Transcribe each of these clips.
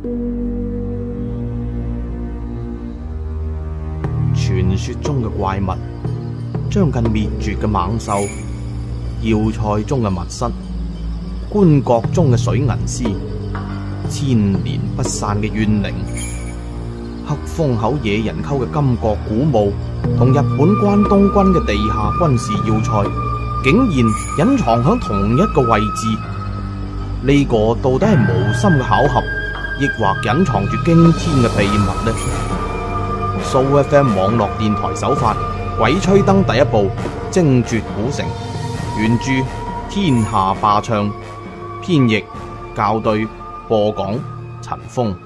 傳說中嘅怪物，將近滅絕嘅猛獸，要塞中嘅密室，棺槨中嘅水銀屍，千年不散嘅怨靈，黑風口野人溝嘅金閣古墓，同日本關東軍嘅地下軍事要塞，竟然隱藏響同一個位置。呢個到底係無心嘅巧合，抑或隱藏住驚天嘅秘密呢？SooFM 網絡電台首發《鬼吹燈》第一部《精絕古城》，原著天下霸唱，編譯校對，播講陳峰。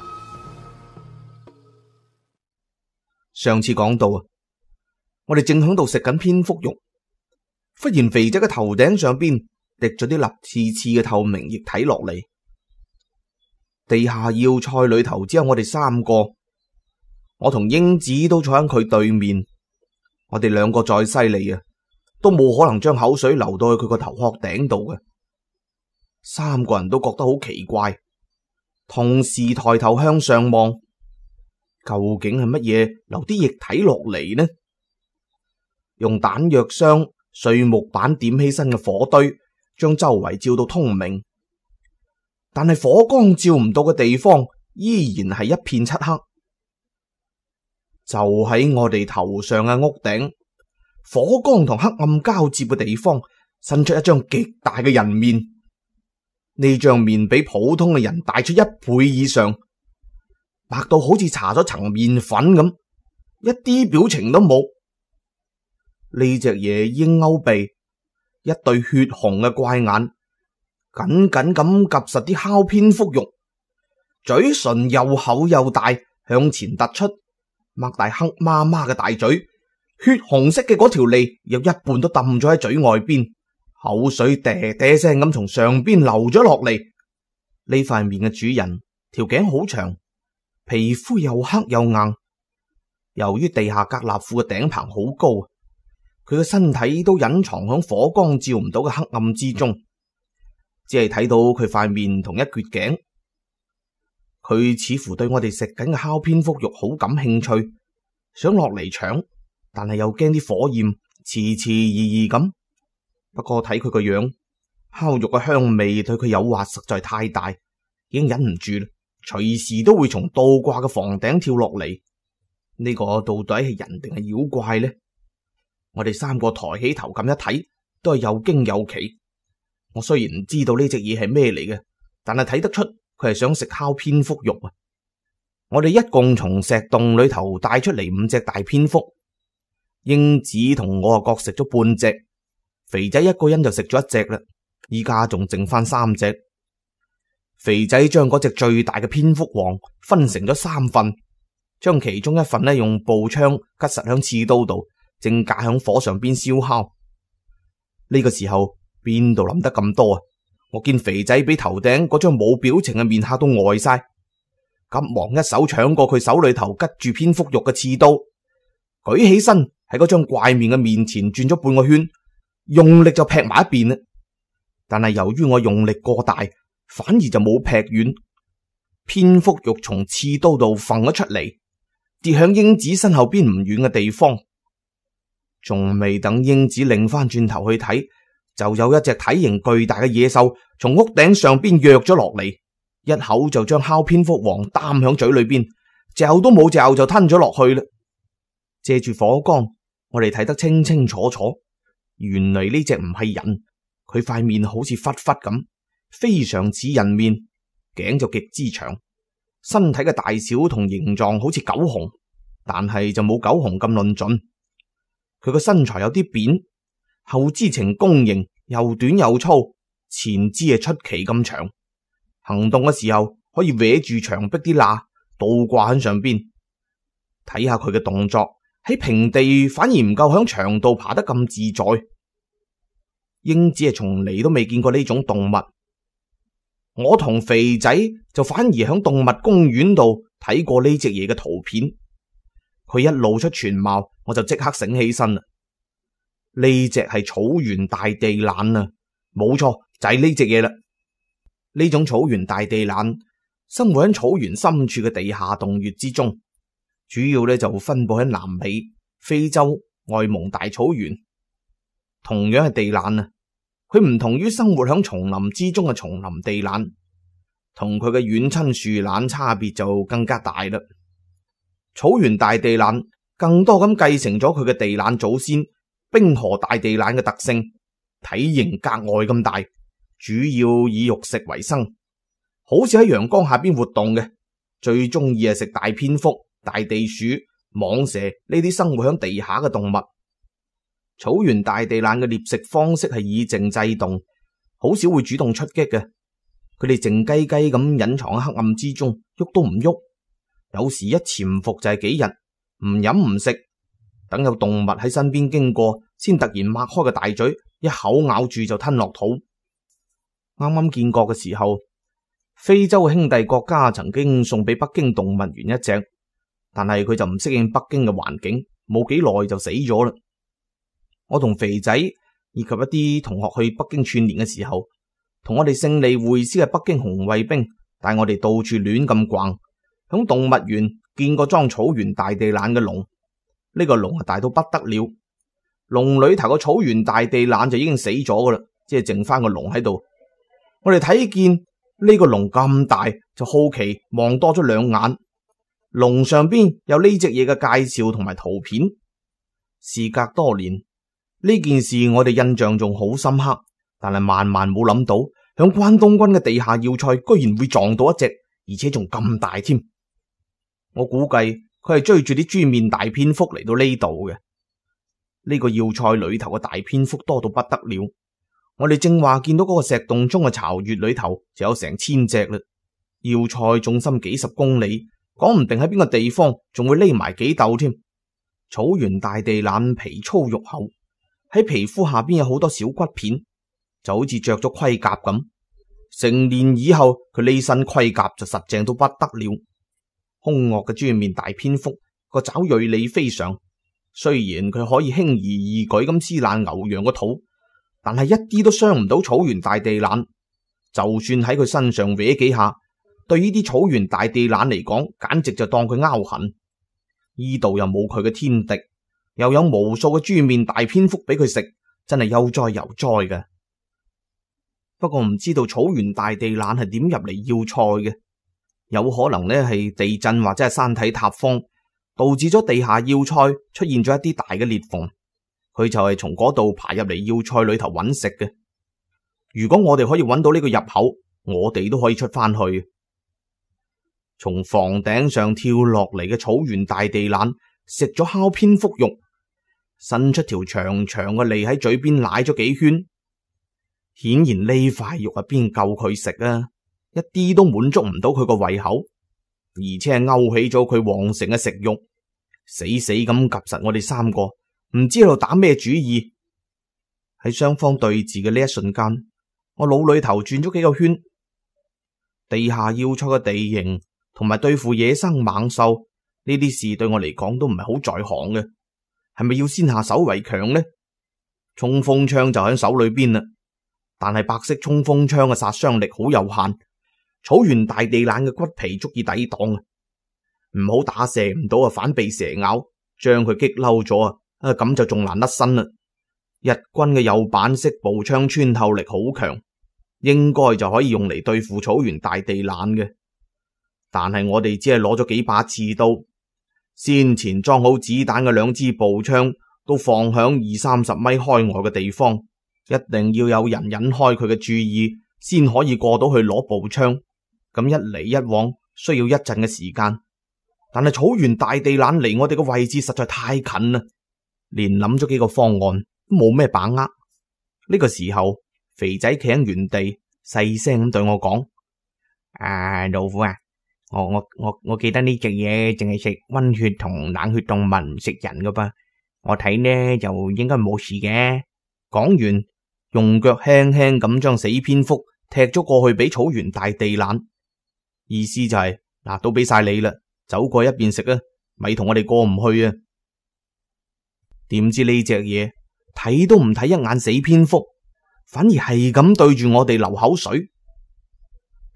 上次講到我哋正響度食緊蝙蝠肉，忽然肥仔嘅頭頂上邊滴咗啲粒刺刺嘅透明液體落嚟。地下要塞裏頭只有我哋三個，我同英子都坐喺佢對面。我哋兩個再犀利都冇可能將口水流到去佢個頭殼頂度嘅。三個人都覺得好奇怪，同時抬頭向上望，究竟係乜嘢流啲液體落嚟呢？用彈藥箱、碎木板點起身嘅火堆，將周圍照到通明，但係火光照唔到嘅地方依然係一片漆黑。就喺我哋頭上嘅屋頂，火光同黑暗交接嘅地方，伸出一張極大嘅人面。呢張面比普通嘅人大出1倍以上，白到好似搽咗層麵粉咁，一啲表情都冇。呢隻嘢鷹鈎鼻，一對血紅嘅怪眼，緊緊咁夾實啲烤蝙蝠肉，嘴唇又厚又大，向前突出，擘大黑麻麻嘅大嘴，血紅色嘅嗰條脷有一半都抌咗喺嘴外邊，口水嗲嗲聲咁從上邊流咗落嚟。呢塊面嘅主人條頸好長，皮膚又黑又硬。由於地下格納庫嘅頂棚好高，佢嘅身體都隱藏響火光照唔到嘅黑暗之中，只係睇到佢塊面同一橛頸。佢似乎對我哋食緊嘅烤蝙蝠肉好感興趣，想落嚟搶，但係又驚啲火焰遲遲疑咁。不過睇佢個樣，烤肉嘅香味對佢誘惑實在太大，已經忍唔住啦，隨時都會從倒掛嘅房頂跳落嚟。呢個到底係人定係妖怪呢？我哋三個抬起頭咁一睇，都係又驚又奇。我雖然唔知道呢隻嘢係咩嚟嘅，但係睇得出佢係想食烤蝙蝠肉啊！我哋一共從石洞裏頭帶出嚟5隻大蝙蝠，英子同我各食咗半隻，肥仔一個人就食咗1隻啦。依家仲剩翻3隻。肥仔將嗰隻最大嘅蝙蝠王分成咗3份，將其中1份呢用步槍吉實響刺刀度，正架響火上邊燒烤。呢個時候邊度諗得咁多啊？我見肥仔俾頭頂嗰張冇表情嘅面嚇到呆晒，急忙一手搶過佢手裏頭吉住蝙蝠肉嘅刺刀，舉起身喺嗰張怪面嘅面前轉咗半個圈，用力就劈埋一邊啦。但係由於我用力過大，反而就冇劈遠，蝙蝠肉從刺刀度揈咗出嚟，跌響英子身後邊唔遠嘅地方。仲未等英子擰翻轉頭去睇，就有一隻體型巨大嘅野獸從屋頂上邊躍咗落嚟，一口就將烤蝙蝠王擔響嘴裏邊，嚼都冇嚼就吞咗落去啦。借住火光，我哋睇得清清楚楚，原嚟呢隻唔係人，佢塊面好似狒狒咁，非常似人面，頸就極之長，身體嘅大小同形狀好似狗熊，但係就冇狗熊咁論盡。佢個身材有啲扁，後肢呈弓形，又短又粗，前肢係出奇咁長，行動嘅時候可以搲住牆壁啲罅，倒掛喺上邊。睇下佢嘅動作，喺平地反而唔夠響牆度爬得咁自在。英子係從嚟都未見過呢種動物，我同肥仔就反而響動物公園度睇過呢隻嘢嘅圖片。佢一露出全貌，我就即刻醒起身啦。呢隻係草原大地懶啊，冇錯，就係呢隻嘢啦。呢種草原大地懶生活喺草原深處嘅地下洞穴之中，主要咧就分布喺南美、非洲、外蒙大草原。同樣係地懶啊，佢唔同於生活喺叢林之中嘅叢林地懶，同佢嘅遠親樹懶差別就更加大啦。草原大地懶更多咁繼承咗佢嘅地懶祖先冰河大地懶嘅特性，體型格外咁大，主要以肉食為生，好似喺陽光下邊活動嘅，最中意係食大蝙蝠、大地鼠、蟒蛇呢啲生活喺地下嘅動物。草原大地懶嘅獵食方式係以靜制動，好少會主動出擊嘅。佢哋靜雞雞咁隱藏喺黑暗之中，喐都唔喐。有時一潛伏就係幾日，唔飲唔食，等有動物喺身邊經過，先突然擘開個大嘴，一口咬住就吞落肚。啱啱見過嘅時候，非洲嘅兄弟國家曾經送俾北京動物園一隻，但係佢就唔適應北京嘅環境，冇幾耐就死咗啦。我同肥仔以及一啲同學去北京串聯嘅時候，同我哋勝利會師嘅北京紅衛兵帶我哋到處亂咁逛，響動物園見過裝草原大地懶嘅籠，呢個籠大到不得了，籠裏頭個草原大地懶就已經死咗噶啦，即係剩翻個籠喺度。我哋睇見呢個籠咁大，就好奇望多咗兩眼，籠上邊有呢隻嘢嘅介紹同埋圖片。事隔多年，呢件事我哋印象仲好深刻，但係萬萬冇諗到，響關東軍嘅地下要塞居然會撞到一隻，而且仲咁大添。我估計佢係追住啲豬面大蝙蝠嚟到呢度嘅。呢個要塞裏頭嘅大蝙蝠多到不得了，我哋正話見到嗰個石洞中嘅巢穴裏頭就有成1000隻啦。要塞縱深幾十公里，講唔定喺邊個地方仲會匿埋幾竇添。草原大地懶皮粗肉厚，喺皮膚下邊有好多小骨片，就好似着咗盔甲咁。成年以後，佢呢身盔甲就實淨到不得了。兇惡嘅豬面大蝙蝠個爪銳利非常，雖然佢可以輕而易舉咁撕爛牛羊個肚，但係一啲都傷唔到草原大地懶。就算喺佢身上搲幾下，對呢啲草原大地懶嚟講，簡直就當佢拗痕。呢度又冇佢嘅天敵，又有無數嘅豬面大蝙蝠俾佢食，真係悠哉悠哉嘅。不過唔知道草原大地懶係點入嚟要塞嘅，有可能呢係地震或者係山體塌方，導致咗地下要塞出現咗一啲大嘅裂縫，佢就係從嗰度爬入嚟要塞裏頭揾食嘅。如果我哋可以揾到呢個入口，我哋都可以出翻去。從房頂上跳落嚟嘅草原大地懶食咗烤蝙蝠肉，伸出條長長嘅脷喺嘴邊舐咗幾圈，顯然呢塊肉係邊夠佢食啊，一啲都滿足唔到佢個胃口，而且係勾起咗佢旺盛嘅食慾，死死咁夾實我哋三個，唔知喺度打咩主意。喺雙方對峙嘅呢一瞬間，我腦裏頭轉咗幾個圈。地下要塞嘅地形同埋對付野生猛獸呢啲事對我嚟講都唔係好在行嘅，係咪要先下手為強呢？衝鋒槍就喺手裏邊啦，但係白色衝鋒槍嘅殺傷力好有限，草原大地懶嘅骨皮足以抵擋啊！唔好打射唔到啊，反被蛇咬，將佢激嬲咗啊！咁就仲難甩身啦。日軍嘅右板式步槍穿透力好強，應該就可以用嚟對付草原大地懶嘅。但係我哋只係攞咗幾把刺刀，先前裝好子彈嘅2支步槍都放響20-30米開外嘅地方，一定要有人引開佢嘅注意，先可以過到去攞步槍。咁一嚟一往需要一陣嘅時間，但係草原大地懶離我哋嘅位置實在太近啦，連諗咗幾個方案都冇咩把握。呢個時候，肥仔企喺原地細聲咁對我講：老虎啊，我記得呢隻嘢淨係食溫血同冷血動物，唔食人噶噃。我睇呢就應該冇事嘅。講完，用腳輕輕咁將死蝙蝠踢咗過去俾草原大地懶，意思就係嗱，都俾晒你啦，走過一邊食啊，咪同我哋過唔去啊。點知呢隻嘢睇都唔睇一眼死蝙蝠，反而係咁對住我哋流口水。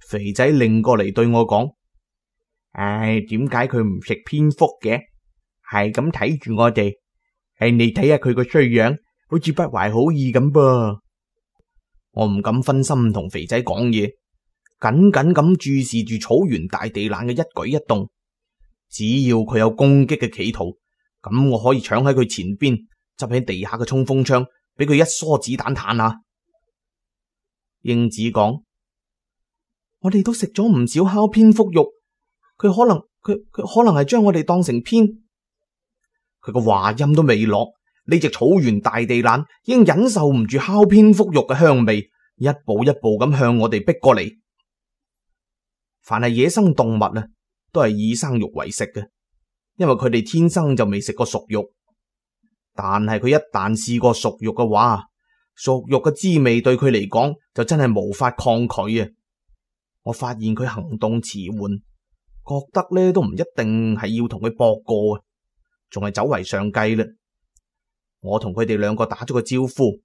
肥仔擰過嚟對我講：唉，點解佢唔食蝙蝠嘅？係咁睇住我哋。你睇下佢個衰樣，好似不懷好意咁噃。我唔敢分心同肥仔講嘢，緊緊咁注視住草原大地懶嘅一舉一動。只要佢有攻擊嘅企圖，咁我可以搶喺佢前邊，執喺地下嘅衝鋒槍，俾佢一梭子彈彈下。英子講：我哋都食咗唔少烤蝙蝠肉，佢可能係將我哋當成蝙。佢個話音都未落，呢隻草原大地懶已經忍受唔住烤蝙蝠肉嘅香味，一步一步咁向我哋逼過嚟。凡係野生動物啊，都係以生肉為食嘅，因為佢哋天生就未食過熟肉。但係佢一旦試過熟肉嘅話，熟肉嘅滋味對佢嚟講就真係無法抗拒啊！我發現佢行動遲緩，覺得呢都唔一定係要同佢搏過啊，仲係走為上計啦。我同佢哋兩個打咗個招呼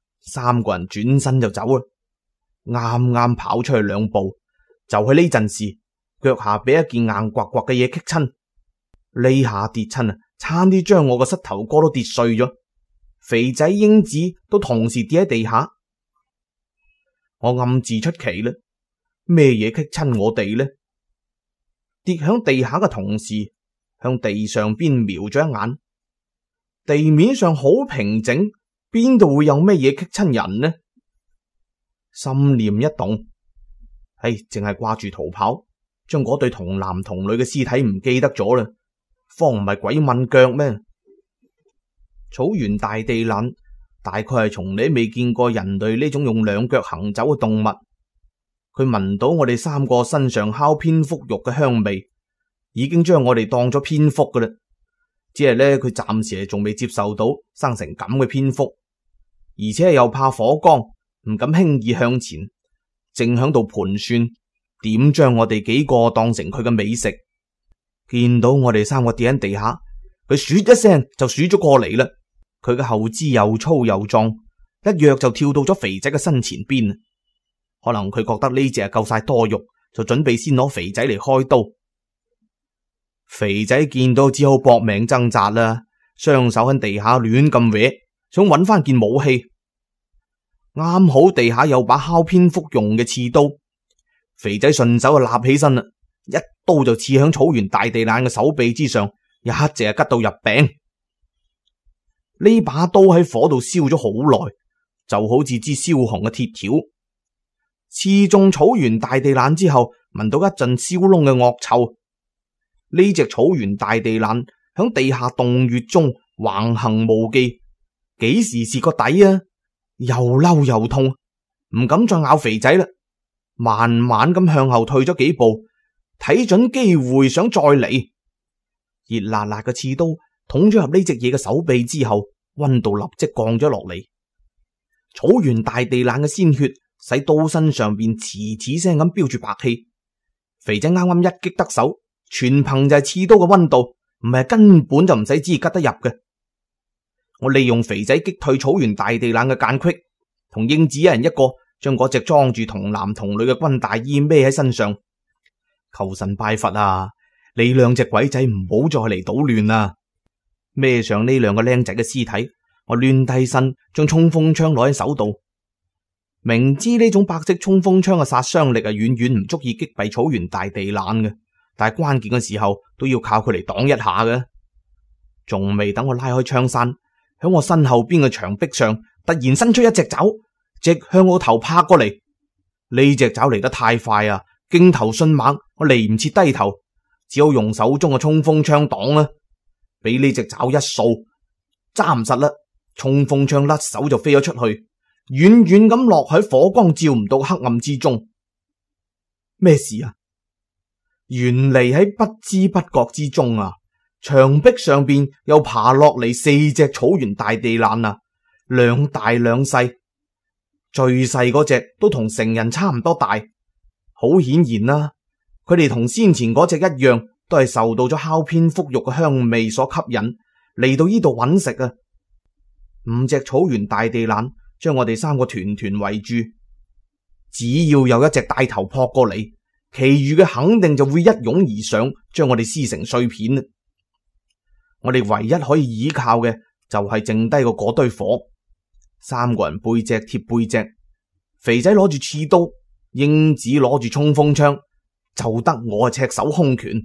，3個人轉身就走啦。啱啱跑出去2步，就喺呢陣時，腳下俾一件硬刮刮嘅嘢棘親，呢下跌親啊，差啲將我個膝頭哥都跌碎咗。肥仔、英子都同時跌喺地下。我暗自出奇啦，咩嘢棘親我哋呢？跌響地下嘅同時，向地上邊瞄咗一眼，地面上好平整，邊度會有咩嘢棘親人呢？心念一動，淨係掛住逃跑，將嗰對童男童女嘅屍體唔記得咗啦，方唔係鬼問腳咩？草原大地懶大概係從嚟未見過人類呢種用2腳行走嘅動物，佢聞到我哋3個身上烤蝙蝠肉嘅香味，已經將我哋當咗蝙蝠噶啦。只係呢，佢暫時係仲未接受到生成咁嘅蝙蝠，而且又怕火光，唔敢輕易向前，正響度盤算點將我哋幾個當成佢嘅美食。見到我哋3個跌喺地下，佢噓一聲就鼠咗過嚟啦。佢嘅後肢又粗又壯，一躍就跳到咗肥仔嘅身前邊。可能佢覺得呢隻夠晒多肉，就準備先攞肥仔嚟開刀。肥仔見到只好搏命掙扎啦，雙手喺地下亂咁搲，想揾翻件武器。啱好地下有把烤蝙蝠用嘅刺刀，肥仔順手就立起身啦，一刀就刺響草原大地懶嘅手臂之上，一直係吉到入柄。呢把刀喺火度燒咗好耐，就好似支燒紅嘅鐵條。刺中草原大地懶之後，聞到一陣燒燶嘅惡臭。呢隻草原大地懶響地下洞穴中橫行無忌，幾時是個底啊？又嬲又痛，唔敢再咬肥仔啦，慢慢咁向後退咗幾步，睇準機會想再嚟。熱辣辣嘅刺刀捅咗入呢隻嘢嘅手臂之後，溫度立即降咗落嚟。草原大地懶嘅鮮血使刀身上邊呲呲聲咁飆住白氣。肥仔啱啱一擊得手，全憑就係刺刀嘅溫度，唔係根本就唔使知吉得入嘅。我利用肥仔擊退草原大地懶嘅間隙，同英子一人一個將嗰隻裝住童男童女嘅軍大衣孭喺身上。求神拜佛啊！你2隻鬼仔唔好再嚟搗亂啦！孭上呢2個僆仔嘅屍體，我亂低身將衝鋒槍攞喺手度。明知呢種白色衝鋒槍嘅殺傷力係遠遠唔足以擊斃草原大地懶嘅，但係關鍵嘅時候都要靠佢嚟擋一下嘅。仲未等我拉開槍閂，響我身後邊嘅牆壁上突然伸出一隻爪，直向我頭拍過嚟。呢隻爪嚟得太快啊，勁頭迅猛，我嚟唔切低頭，只好用手中嘅衝鋒槍擋啦。俾呢隻爪一掃，揸唔實啦，衝鋒槍甩手就飛咗出去，遠遠咁落喺火光照唔到黑暗之中。咩事啊？原嚟喺不知不覺之中啊，牆壁上邊又爬落嚟4隻草原大地懶啊，2大2細，最細嗰隻都同成人差唔多大。好顯然啦，佢哋同先前嗰隻一樣，都係受到咗烤蝙蝠肉嘅香味所吸引，嚟到呢度揾食啊。5隻草原大地懶將我哋3個團團圍住， 只要有一隻帶頭撲過嚟，其餘嘅肯定就會一擁而上，將我哋撕成碎片。我哋唯一可以依靠嘅就係剩低個嗰堆火。3個人背脊貼背脊，肥仔攞住刺刀，英子攞住衝鋒槍，就得我係赤手空拳。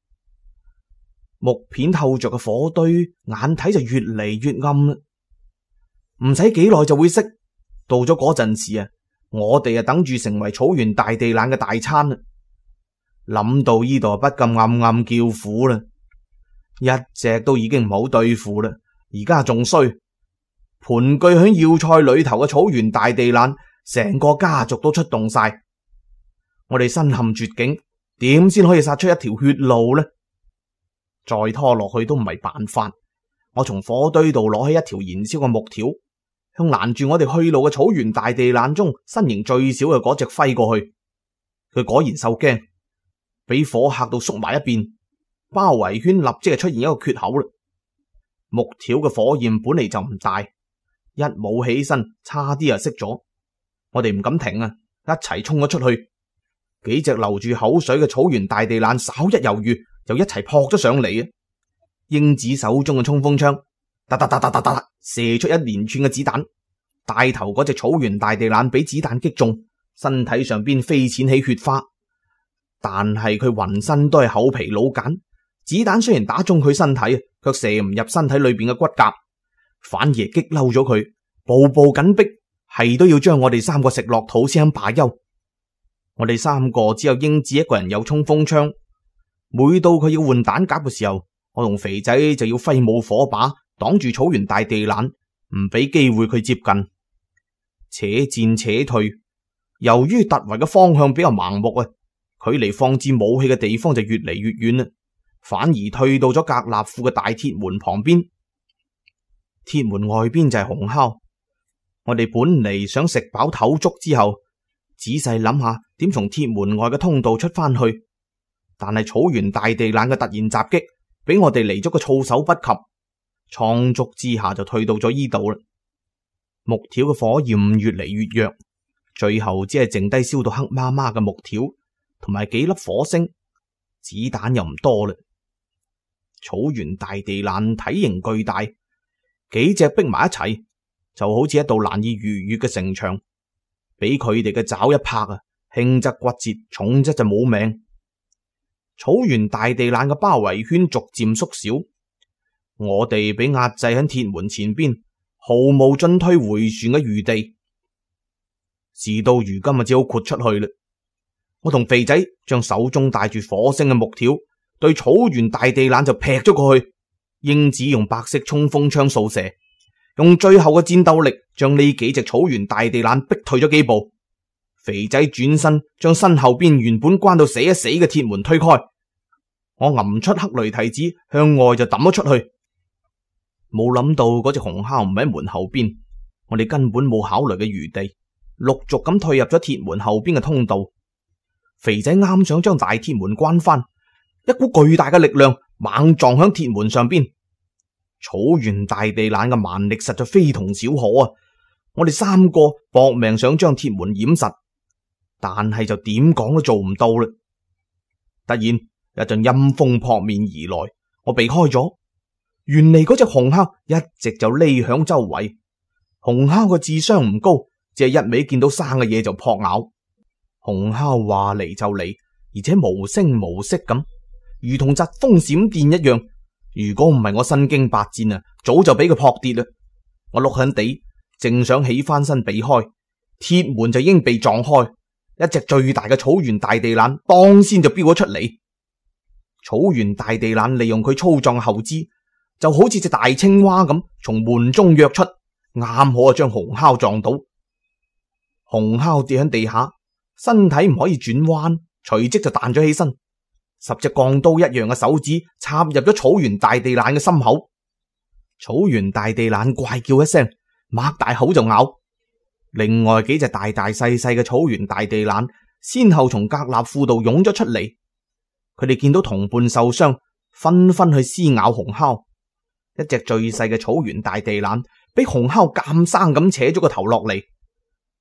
木片透着嘅火堆，眼睇就越嚟越暗啦。唔使幾耐就會熄，到咗嗰陣時啊，我哋啊等住成為草原大地懶嘅大餐啦。諗到呢度不禁暗暗叫苦啦，一隻都已經唔好對付啦，而家仲衰，盤踞喺要塞裏頭嘅草原大地懶，成個家族都出動晒。我哋身陷絕境，點先可以殺出一條血路呢？再拖落去都唔係辦法。我從火堆度攞起一條燃燒嘅木條，向攔住我哋去路嘅草原大地懶中身形最小嘅嗰隻揮過去。佢果然受驚，俾火嚇到縮埋一邊，包圍圈立即係出現一個缺口啦。木條嘅火焰本嚟就唔大，一舞起身差啲就熄咗。我哋唔敢停啊，一齊衝咗出去。幾隻流住口水嘅草原大地懶稍一猶豫，就一齊撲咗上嚟啊！英子手中嘅衝鋒槍，噠噠噠噠噠噠，射出一連串嘅子彈。帶頭嗰隻草原大地懶俾子彈擊中，身體上邊飛濺起血花，但係佢渾身都係厚皮老繭，子彈雖然打中佢身體，卻射唔入身體裏邊嘅骨骼，反而激嬲咗佢，步步緊逼，係都要將我哋3個食落肚先肯罷休。我哋3個只有英子一個人有衝鋒槍，每到佢要換彈夾嘅時候，我同肥仔就要揮舞火把擋住草原大地懶，唔俾機會佢接近。且戰且退，由於突圍嘅方向比較盲目啊，距離放置武器嘅地方就越嚟越遠啦，反而退到咗格納庫嘅大鐵門旁邊。鐵門外邊就係紅烤。我哋本嚟想食飽唞足之後，仔細諗下點從鐵門外嘅通道出翻去，但係草原大地懶嘅突然襲擊，俾我哋嚟咗個措手不及，倉促之下就退到咗呢度啦。木條嘅火焰越嚟越弱，最後只係剩低燒到黑麻麻嘅木條同埋幾粒火星，子彈又唔多啦。草原大地懶體型巨大，幾隻逼埋一齊，就好似一道難以逾越嘅城牆，俾佢哋嘅爪一拍啊，輕則骨折，重則就冇命。草原大地懶嘅包圍圈逐漸縮小，我哋俾壓制喺鐵門前邊，毫無進退回旋嘅餘地。事到如今啊，只好豁出去啦。我同肥仔將手中帶住火星嘅木條對草原大地懶就劈咗過去，英子用白色衝鋒槍掃射，用最後嘅戰鬥力將呢幾隻草原大地懶逼退咗幾步。肥仔轉身將身後邊原本關到死一死嘅鐵門推開，我揞出黑雷提子向外就抌咗出去。冇諗到嗰隻紅烤唔喺門後邊，我哋根本冇考慮嘅餘地，陸續咁退入咗鐵門後邊嘅通道。肥仔啱想將大鐵門關翻，一股巨大嘅力量猛撞響鐵門上邊。草原大地懶嘅蠻力實在非同小可啊！我哋3個搏命想將鐵門掩實，但係就點講都做唔到啦。突然一陣陰風撲面而來，我避開咗。原嚟嗰隻紅烤一直就匿響周圍。紅烤個智商唔高，只係一味見到生嘅嘢就撲咬。紅烤話嚟就嚟，而且無聲無息咁，如同疾風閃電一樣。如果唔係我身經百戰啊，早就俾佢撲跌啦。我碌響地，正想起翻身避開，鐵門就已經被撞開。一隻最大嘅草原大地懶當先就飆咗出嚟。草原大地懶利用佢粗壯後肢，就好似隻大青蛙咁，從門中躍出，啱好啊將紅烤撞倒。紅烤跌喺地下，身體唔可以轉彎，隨即就彈咗起身。10隻鋼刀一樣嘅手指插入咗草原大地懶嘅心口。草原大地懶怪叫一聲，擘大口就咬。另外幾隻大大細細嘅草原大地懶先後從格納庫度湧咗出嚟，佢哋見到同伴受傷，紛紛去撕咬紅烤。一隻最細嘅草原大地懶俾紅烤監生咁扯咗個頭落嚟，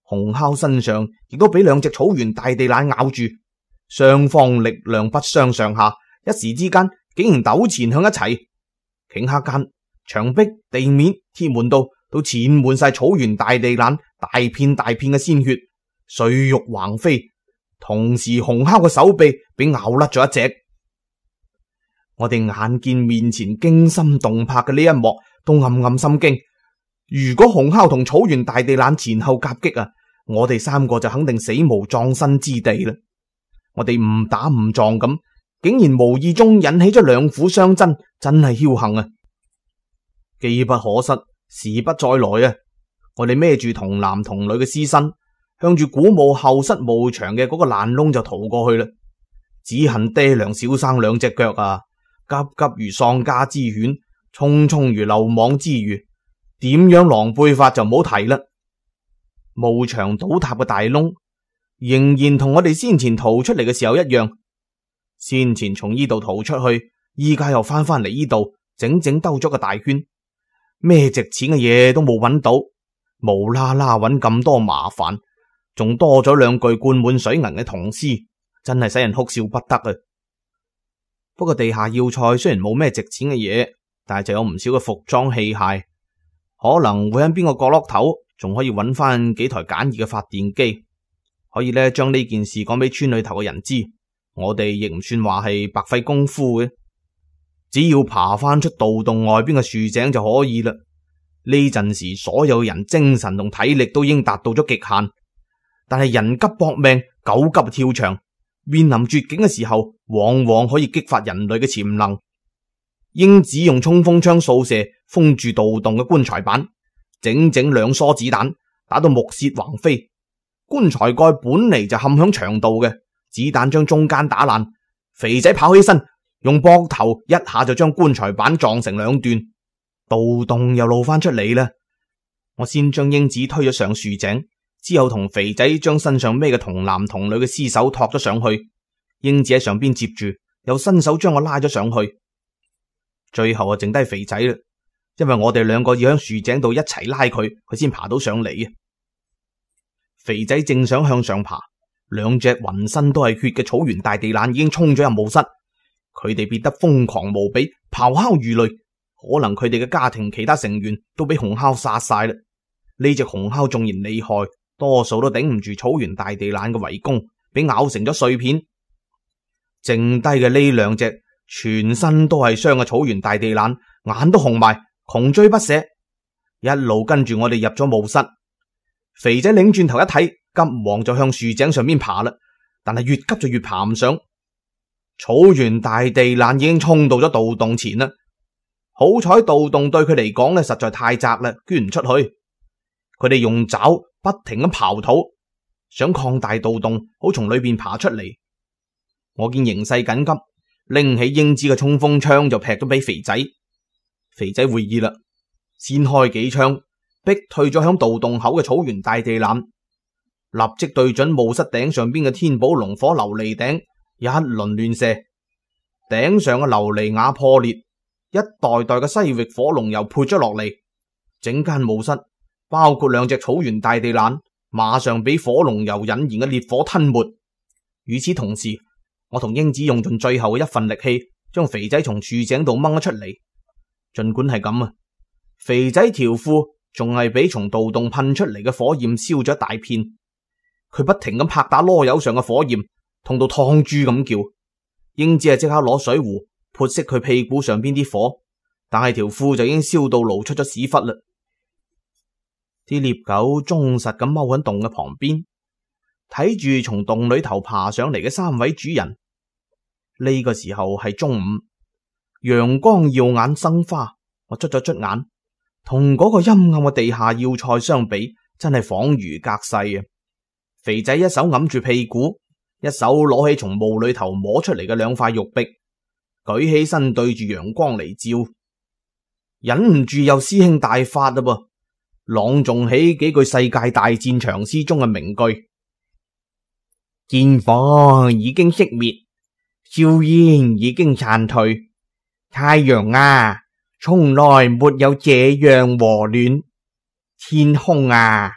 洪烤身上亦都俾兩隻草原大地懶咬住，雙方力量不相上下，一時之間竟然糾纏向一齊。頃刻間，牆壁、地面、鐵門道都濺滿晒草原大地懶大片大片嘅鮮血，碎肉橫飛。同時，洪烤嘅手臂俾咬甩咗一隻。我哋眼見面前驚心動魄嘅呢一幕，都暗暗心驚。如果洪烤同草原大地懶前後夾擊啊，我哋三個就肯定死無葬身之地啦。我哋誤打誤撞咁，竟然無意中引起咗兩虎相爭，真係僥倖啊！機不可失，時不再來啊！我哋孭住童男童女嘅屍身，向住古墓後室墓牆嘅嗰個爛窿就逃過去啦。只恨爹娘小生兩隻腳啊，急急如喪家之犬，匆匆如漏網之魚，點樣狼狽法就唔好提啦。墓牆倒塌嘅大窿仍然同我哋先前逃出嚟嘅時候一樣，先前從呢度逃出去，依家又翻嚟呢度，整整兜咗個大圈，咩值錢嘅嘢都冇揾到，無啦啦揾咁多麻煩，仲多咗兩具灌滿水銀嘅銅屍，真係使人哭笑不得啊！不過地下要塞雖然冇咩值錢嘅嘢，但係就有唔少嘅服裝器械，可能會喺邊個角落頭仲可以揾翻幾台簡易嘅發電機，可以咧將呢件事講俾村裏頭嘅人知，我哋亦唔算話係白費功夫嘅，只要爬翻出盜洞外邊嘅樹井就可以啦。呢陣時所有人精神同體力都已經達到咗極限，但係人急搏命，狗急跳牆，面臨絕境嘅時候，往往可以激發人類嘅潛能。英子用衝鋒槍掃射封住盜洞嘅棺材板，整整2梭子彈打到木屑橫飛。棺材蓋本嚟就陷響牆度嘅，子彈將中間打爛。肥仔跑起身，用膊頭一下就將棺材板撞成2段，盜洞又露翻出嚟啦。我先將英子推咗上樹井，之後同肥仔將身上孭嘅童男童女嘅屍首托咗上去。英子喺上邊接住，又伸手將我拉咗上去。最後啊，剩低肥仔啦，因為我哋2個要喺樹井度一齊拉佢，佢先爬到上嚟啊。肥仔正想向上爬，2隻渾身都係血嘅草原大地懶已經衝咗入墓室，佢哋變得瘋狂無比，咆哮如雷。可能佢哋嘅家庭其他成員都俾洪烤殺晒啦。呢隻洪烤縱然厲害，多數都頂唔住草原大地懶嘅圍攻，俾咬成咗碎片。剩低嘅呢2隻全身都係傷嘅草原大地懶，眼都紅埋，窮追不捨，一路跟住我哋入咗墓室。肥仔擰轉頭一睇，急忙就向樹井上邊爬啦，但係越急就越爬唔上。草原大地懶已經衝到咗盜洞前啦，好彩盜洞對佢嚟講咧實在太窄啦，捐唔出去。佢哋用爪不停咁刨土，想擴大盜洞，好從裏邊爬出嚟。我見形勢緊急，拎起英子嘅衝鋒槍就劈咗俾肥仔。肥仔會意啦，先開幾槍，逼退咗響盜洞口嘅草原大地懶，立即對準墓室頂上邊嘅天寶龍火琉璃頂一輪亂射。頂上嘅琉璃瓦破裂，一袋袋嘅西域火龍油潑咗落嚟，整間墓室包括2隻草原大地懶馬上俾火龍油引燃嘅烈火吞沒。與此同時，我同英子用盡最後嘅一份力氣，將肥仔從樹井度掹咗出嚟。盡管係咁啊，肥仔條褲仲係俾從盜洞噴出嚟嘅火焰燒咗一大片，佢不停咁拍打囉柚上嘅火焰，痛到燙豬咁叫。英子係即刻攞水壺潑熄佢屁股上邊啲火，但係條褲就已經燒到露出咗屎忽啦。啲獵狗忠實咁踎喺洞嘅旁邊，睇住從洞裏頭爬上嚟嘅3位主人。呢個時候係中午，陽光耀眼生花，我捽咗捽眼，同嗰個陰暗嘅地下要塞相比，真係恍如隔世啊！肥仔一手揞住屁股，一手攞起從墓裏頭摸出嚟嘅2塊玉璧，舉起身對住陽光嚟照，忍唔住又詩興大發啦噃，朗誦起幾句世界大戰長詩中嘅名句：戰火已經熄滅，硝煙已經散退，太陽啊，從來沒有這樣和暖，天空啊，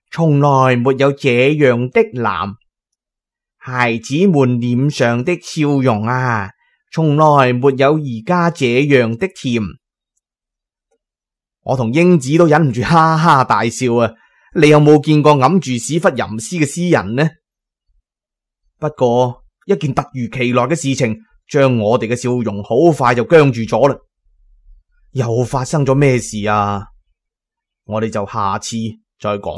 從來沒有這樣的藍。孩子們臉上的笑容啊，從來沒有而家這樣的甜。 我同英子都忍唔住哈哈大笑啊！你有冇見過揞住屎忽吟詩嘅詩人呢？不過一件突如其來嘅事情，將我哋嘅笑容好快就僵住咗啦。又發生咗咩事啊？我哋就下次再講。